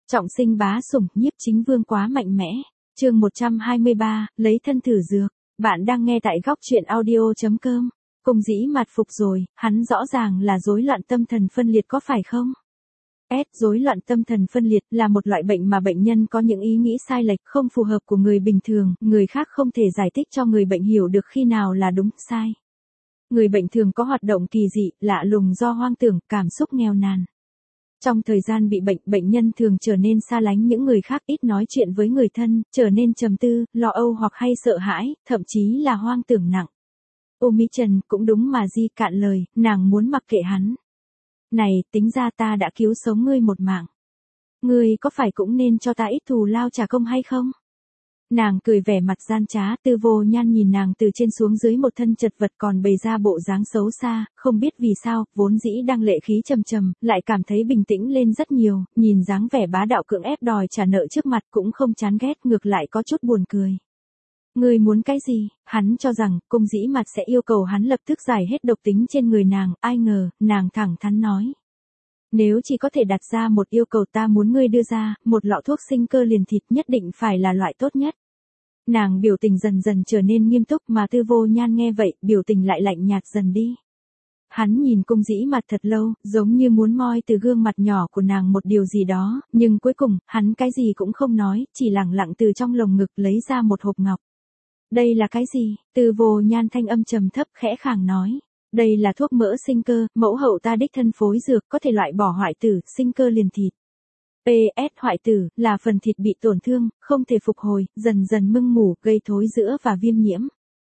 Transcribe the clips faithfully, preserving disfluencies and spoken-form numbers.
Trọng sinh bá sủng, nhiếp chính vương quá mạnh mẽ. Chương một trăm hai mươi ba, lấy thân thử dược. Bạn đang nghe tại góc truyện audio chấm com. Cung Dĩ Mạt phục rồi, hắn rõ ràng là rối loạn tâm thần phân liệt có phải không? S. Rối loạn tâm thần phân liệt là một loại bệnh mà bệnh nhân có những ý nghĩ sai lệch không phù hợp của người bình thường, người khác không thể giải thích cho người bệnh hiểu được khi nào là đúng, sai. Người bệnh thường có hoạt động kỳ dị, lạ lùng do hoang tưởng, cảm xúc nghèo nàn. Trong thời gian bị bệnh, bệnh nhân thường trở nên xa lánh những người khác, ít nói chuyện với người thân, trở nên trầm tư, lo âu hoặc hay sợ hãi, thậm chí là hoang tưởng nặng. Ô Mỹ Trần, cũng đúng mà Di cạn lời, nàng muốn mặc kệ hắn. Này, tính ra ta đã cứu sống ngươi một mạng. Ngươi có phải cũng nên cho ta ít thù lao trả công hay không? Nàng cười vẻ mặt gian trá, Tư Vô Nhan nhìn nàng từ trên xuống dưới một thân chật vật còn bày ra bộ dáng xấu xa, không biết vì sao, vốn dĩ đang lệ khí trầm trầm, lại cảm thấy bình tĩnh lên rất nhiều, nhìn dáng vẻ bá đạo cưỡng ép đòi trả nợ trước mặt cũng không chán ghét, ngược lại có chút buồn cười. Ngươi muốn cái gì? Hắn cho rằng, Cung Dĩ Mạt sẽ yêu cầu hắn lập tức giải hết độc tính trên người nàng, ai ngờ, nàng thẳng thắn nói. Nếu chỉ có thể đặt ra một yêu cầu ta muốn ngươi đưa ra, một lọ thuốc sinh cơ liền thịt nhất định phải là loại tốt nhất. Nàng biểu tình dần dần trở nên nghiêm túc mà Tư Vô Nhan nghe vậy, biểu tình lại lạnh nhạt dần đi. Hắn nhìn Cung Dĩ Mạt thật lâu, giống như muốn moi từ gương mặt nhỏ của nàng một điều gì đó, nhưng cuối cùng, hắn cái gì cũng không nói, chỉ lặng lặng từ trong lồng ngực lấy ra một hộp ngọc. Đây là cái gì? Tư Vô Nhan thanh âm trầm thấp khẽ khàng nói. Đây là thuốc mỡ sinh cơ, mẫu hậu ta đích thân phối dược, có thể loại bỏ hoại tử, sinh cơ liền thịt. pê ét hoại tử, là phần thịt bị tổn thương, không thể phục hồi, dần dần mưng mủ, gây thối rữa và viêm nhiễm.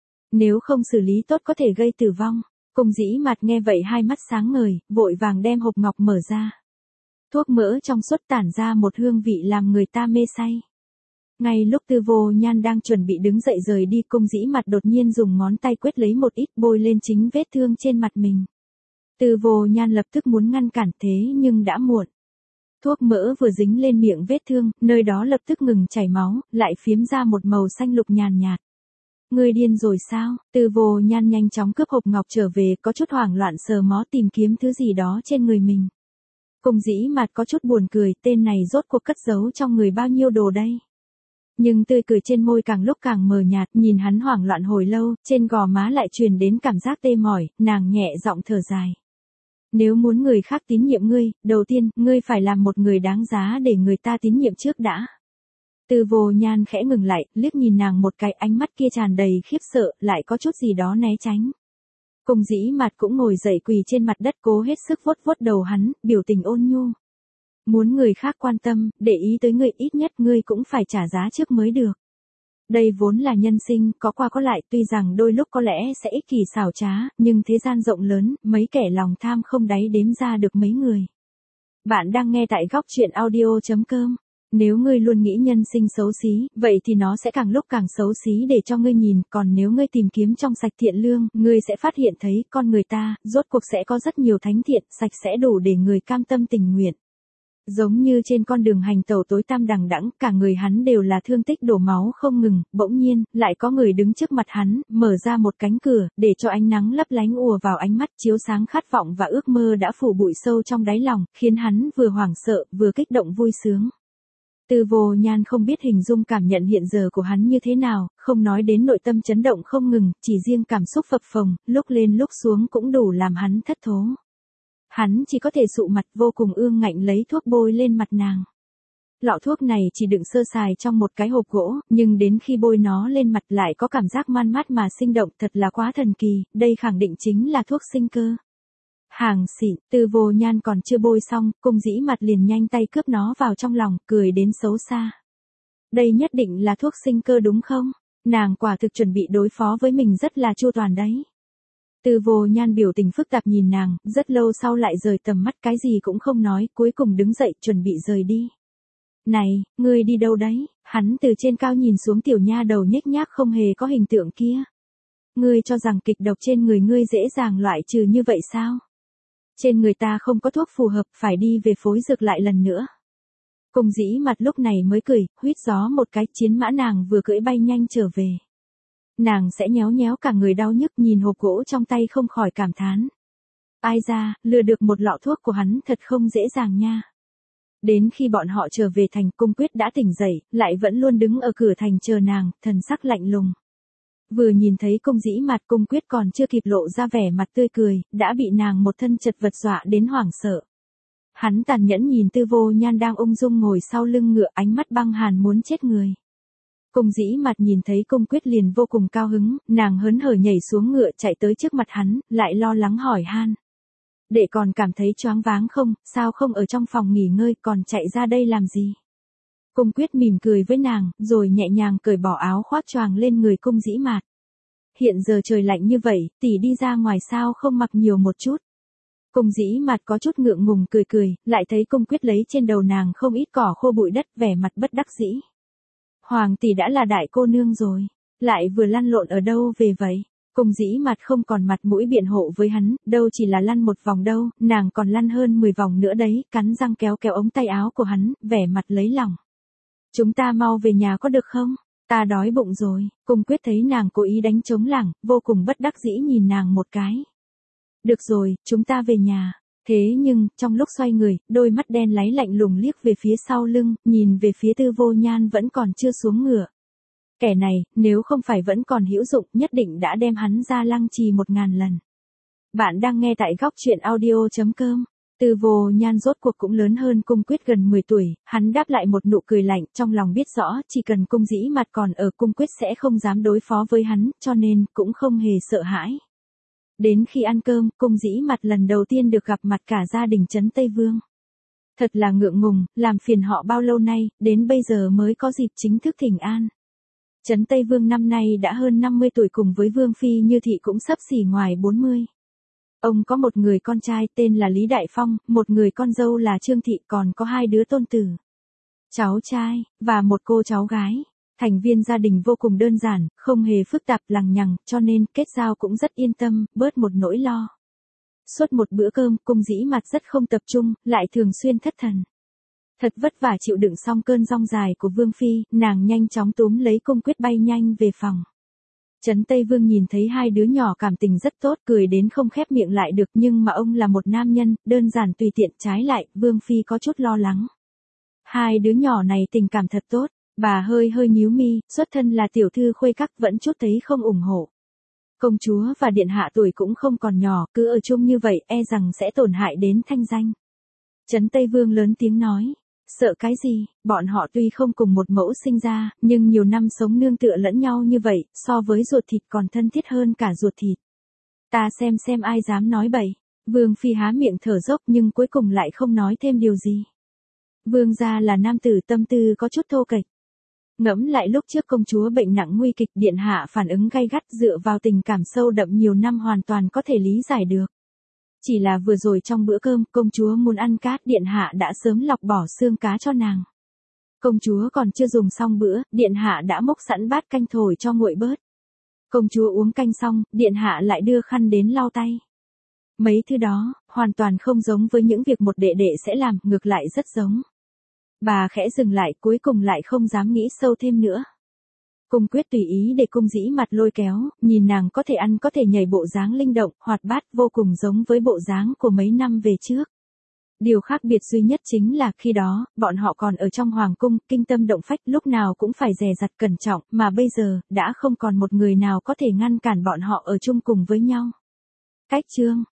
Nếu không xử lý tốt có thể gây tử vong. Cung Dĩ Mạt nghe vậy hai mắt sáng ngời, vội vàng đem hộp ngọc mở ra. Thuốc mỡ trong suốt tản ra một hương vị làm người ta mê say. Ngay lúc Tư Vô Nhan đang chuẩn bị đứng dậy rời đi, Cung Dĩ Mạt đột nhiên dùng ngón tay quét lấy một ít bôi lên chính vết thương trên mặt mình. Tư Vô Nhan lập tức muốn ngăn cản thế nhưng đã muộn. Thuốc mỡ vừa dính lên miệng vết thương, nơi đó lập tức ngừng chảy máu, lại phiếm ra một màu xanh lục nhàn nhạt. Ngươi điên rồi sao? Tư Vô Nhan nhanh chóng cướp hộp ngọc trở về, có chút hoảng loạn sờ mó tìm kiếm thứ gì đó trên người mình. Cung Dĩ Mạt có chút buồn cười, tên này rốt cuộc cất giấu trong người bao nhiêu đồ đây? Nhưng tươi cười trên môi càng lúc càng mờ nhạt, nhìn hắn hoảng loạn hồi lâu, trên gò má lại truyền đến cảm giác tê mỏi, nàng nhẹ giọng thở dài. Nếu muốn người khác tín nhiệm ngươi, đầu tiên, ngươi phải làm một người đáng giá để người ta tín nhiệm trước đã. Tư Vô Nhan khẽ ngừng lại, liếc nhìn nàng một cái, ánh mắt kia tràn đầy khiếp sợ, lại có chút gì đó né tránh. Cung Dĩ Mạt cũng ngồi dậy quỳ trên mặt đất cố hết sức vuốt vuốt đầu hắn, biểu tình ôn nhu. Muốn người khác quan tâm, để ý tới ngươi ít nhất ngươi cũng phải trả giá trước mới được. Đây vốn là nhân sinh, có qua có lại, tuy rằng đôi lúc có lẽ sẽ ích kỷ xảo trá, nhưng thế gian rộng lớn, mấy kẻ lòng tham không đáy đếm ra được mấy người. Bạn đang nghe tại góc truyện audio chấm com. Nếu ngươi luôn nghĩ nhân sinh xấu xí, vậy thì nó sẽ càng lúc càng xấu xí để cho ngươi nhìn, còn nếu ngươi tìm kiếm trong sạch thiện lương, ngươi sẽ phát hiện thấy con người ta, rốt cuộc sẽ có rất nhiều thánh thiện, sạch sẽ đủ để người cam tâm tình nguyện. Giống như trên con đường hành tẩu tối tăm đằng đẵng, cả người hắn đều là thương tích đổ máu không ngừng, bỗng nhiên, lại có người đứng trước mặt hắn, mở ra một cánh cửa, để cho ánh nắng lấp lánh ùa vào ánh mắt, chiếu sáng khát vọng và ước mơ đã phủ bụi sâu trong đáy lòng, khiến hắn vừa hoảng sợ, vừa kích động vui sướng. Tư Vô Nhan không biết hình dung cảm nhận hiện giờ của hắn như thế nào, không nói đến nội tâm chấn động không ngừng, chỉ riêng cảm xúc phập phồng, lúc lên lúc xuống cũng đủ làm hắn thất thố. Hắn chỉ có thể sụ mặt vô cùng ương ngạnh lấy thuốc bôi lên mặt nàng. Lọ thuốc này chỉ đựng sơ sài trong một cái hộp gỗ, nhưng đến khi bôi nó lên mặt lại có cảm giác man mát mà sinh động, thật là quá thần kỳ, đây khẳng định chính là thuốc sinh cơ. Hàng xịn, Tư Vô Nhan còn chưa bôi xong, Cung Dĩ Mạt liền nhanh tay cướp nó vào trong lòng, cười đến xấu xa. Đây nhất định là thuốc sinh cơ đúng không? Nàng quả thực chuẩn bị đối phó với mình rất là chu toàn đấy. Tư Vô Nhan biểu tình phức tạp nhìn nàng, rất lâu sau lại rời tầm mắt cái gì cũng không nói, cuối cùng đứng dậy chuẩn bị rời đi. Này, ngươi đi đâu đấy? Hắn từ trên cao nhìn xuống tiểu nha đầu nhếch nhác không hề có hình tượng kia. Ngươi cho rằng kịch độc trên người ngươi dễ dàng loại trừ như vậy sao? Trên người ta không có thuốc phù hợp, phải đi về phối dược lại lần nữa. Cung Dĩ Mạt lúc này mới cười, huýt gió một cái, chiến mã nàng vừa cưỡi bay nhanh trở về. Nàng sẽ nhéo nhéo cả người đau nhức nhìn hộp gỗ trong tay không khỏi cảm thán. Ai ra, lừa được một lọ thuốc của hắn thật không dễ dàng nha. Đến khi bọn họ trở về thành, Cung Quyết đã tỉnh dậy, lại vẫn luôn đứng ở cửa thành chờ nàng, thần sắc lạnh lùng. Vừa nhìn thấy Cung Dĩ Mạt, Cung Quyết còn chưa kịp lộ ra vẻ mặt tươi cười, đã bị nàng một thân chật vật dọa đến hoảng sợ. Hắn tàn nhẫn nhìn Tư Vô Nhan đang ung dung ngồi sau lưng ngựa, ánh mắt băng hàn muốn chết người. Cung Dĩ Mạt nhìn thấy Cung Quyết liền vô cùng cao hứng, nàng hớn hở nhảy xuống ngựa chạy tới trước mặt hắn, lại lo lắng hỏi han. Đệ còn cảm thấy choáng váng không, sao không ở trong phòng nghỉ ngơi còn chạy ra đây làm gì? Cung Quyết mỉm cười với nàng, rồi nhẹ nhàng cởi bỏ áo khoác choàng lên người Cung Dĩ Mạt. Hiện giờ trời lạnh như vậy, tỷ đi ra ngoài sao không mặc nhiều một chút? Cung Dĩ Mạt có chút ngượng ngùng cười cười, lại thấy Cung Quyết lấy trên đầu nàng không ít cỏ khô bụi đất, vẻ mặt bất đắc dĩ. Hoàng tỷ đã là đại cô nương rồi, lại vừa lăn lộn ở đâu về vậy? Cung Dĩ Mạt không còn mặt mũi biện hộ với hắn, đâu chỉ là lăn một vòng đâu, nàng còn lăn hơn mười vòng nữa đấy, cắn răng kéo kéo ống tay áo của hắn, vẻ mặt lấy lòng. Chúng ta mau về nhà có được không? Ta đói bụng rồi. Cung Quyết thấy nàng cố ý đánh trống lảng, vô cùng bất đắc dĩ nhìn nàng một cái. Được rồi, chúng ta về nhà. Thế nhưng, trong lúc xoay người, đôi mắt đen láy lạnh lùng liếc về phía sau lưng, nhìn về phía Tư Vô Nhan vẫn còn chưa xuống ngựa. Kẻ này, nếu không phải vẫn còn hữu dụng, nhất định đã đem hắn ra lăng trì một ngàn lần. Bạn đang nghe tại góc truyện audio chấm com. Tư Vô Nhan rốt cuộc cũng lớn hơn Cung Quyết gần mười tuổi, hắn đáp lại một nụ cười lạnh, trong lòng biết rõ, chỉ cần Cung Dĩ Mạt còn ở, Cung Quyết sẽ không dám đối phó với hắn, cho nên, cũng không hề sợ hãi. Đến khi ăn cơm, Cung Dĩ Mạt lần đầu tiên được gặp mặt cả gia đình Trấn Tây Vương. Thật là ngượng ngùng, làm phiền họ bao lâu nay, đến bây giờ mới có dịp chính thức thỉnh an. Trấn Tây Vương năm nay đã hơn năm mươi tuổi, cùng với Vương Phi Như Thị cũng sắp xỉ ngoài bốn mươi. Ông có một người con trai tên là Lý Đại Phong, một người con dâu là Trương Thị, còn có hai đứa tôn tử, cháu trai, và một cô cháu gái. Thành viên gia đình vô cùng đơn giản, không hề phức tạp lằng nhằng, cho nên kết giao cũng rất yên tâm, bớt một nỗi lo. Suốt một bữa cơm, Cung Dĩ Mạt rất không tập trung, lại thường xuyên thất thần. Thật vất vả chịu đựng xong cơn rong dài của Vương Phi, nàng nhanh chóng túm lấy Cung Quyết bay nhanh về phòng. Trấn Tây Vương nhìn thấy hai đứa nhỏ cảm tình rất tốt, cười đến không khép miệng lại được, nhưng mà ông là một nam nhân, đơn giản tùy tiện, trái lại, Vương Phi có chút lo lắng. Hai đứa nhỏ này tình cảm thật tốt, bà hơi hơi nhíu mi, xuất thân là tiểu thư khuê các vẫn chút thấy không ủng hộ. Công chúa và điện hạ tuổi cũng không còn nhỏ, cứ ở chung như vậy e rằng sẽ tổn hại đến thanh danh. Trấn Tây Vương lớn tiếng nói. Sợ cái gì, bọn họ tuy không cùng một mẫu sinh ra, nhưng nhiều năm sống nương tựa lẫn nhau như vậy, so với ruột thịt còn thân thiết hơn cả ruột thịt. Ta xem xem ai dám nói bậy. Vương Phi há miệng thở dốc nhưng cuối cùng lại không nói thêm điều gì. Vương gia là nam tử tâm tư có chút thô kệch. Ngẫm lại lúc trước công chúa bệnh nặng nguy kịch, điện hạ phản ứng gay gắt dựa vào tình cảm sâu đậm nhiều năm hoàn toàn có thể lý giải được. Chỉ là vừa rồi trong bữa cơm, công chúa muốn ăn cá, điện hạ đã sớm lọc bỏ xương cá cho nàng. Công chúa còn chưa dùng xong bữa, điện hạ đã múc sẵn bát canh thổi cho nguội bớt. Công chúa uống canh xong, điện hạ lại đưa khăn đến lau tay. Mấy thứ đó, hoàn toàn không giống với những việc một đệ đệ sẽ làm, ngược lại rất giống. Bà khẽ dừng lại, cuối cùng lại không dám nghĩ sâu thêm nữa. Cung Quyết tùy ý để Cung Dĩ Mạt lôi kéo, nhìn nàng có thể ăn có thể nhảy, bộ dáng linh động, hoạt bát, vô cùng giống với bộ dáng của mấy năm về trước. Điều khác biệt duy nhất chính là khi đó, bọn họ còn ở trong hoàng cung, kinh tâm động phách, lúc nào cũng phải dè dặt cẩn trọng, mà bây giờ, đã không còn một người nào có thể ngăn cản bọn họ ở chung cùng với nhau. Cách chương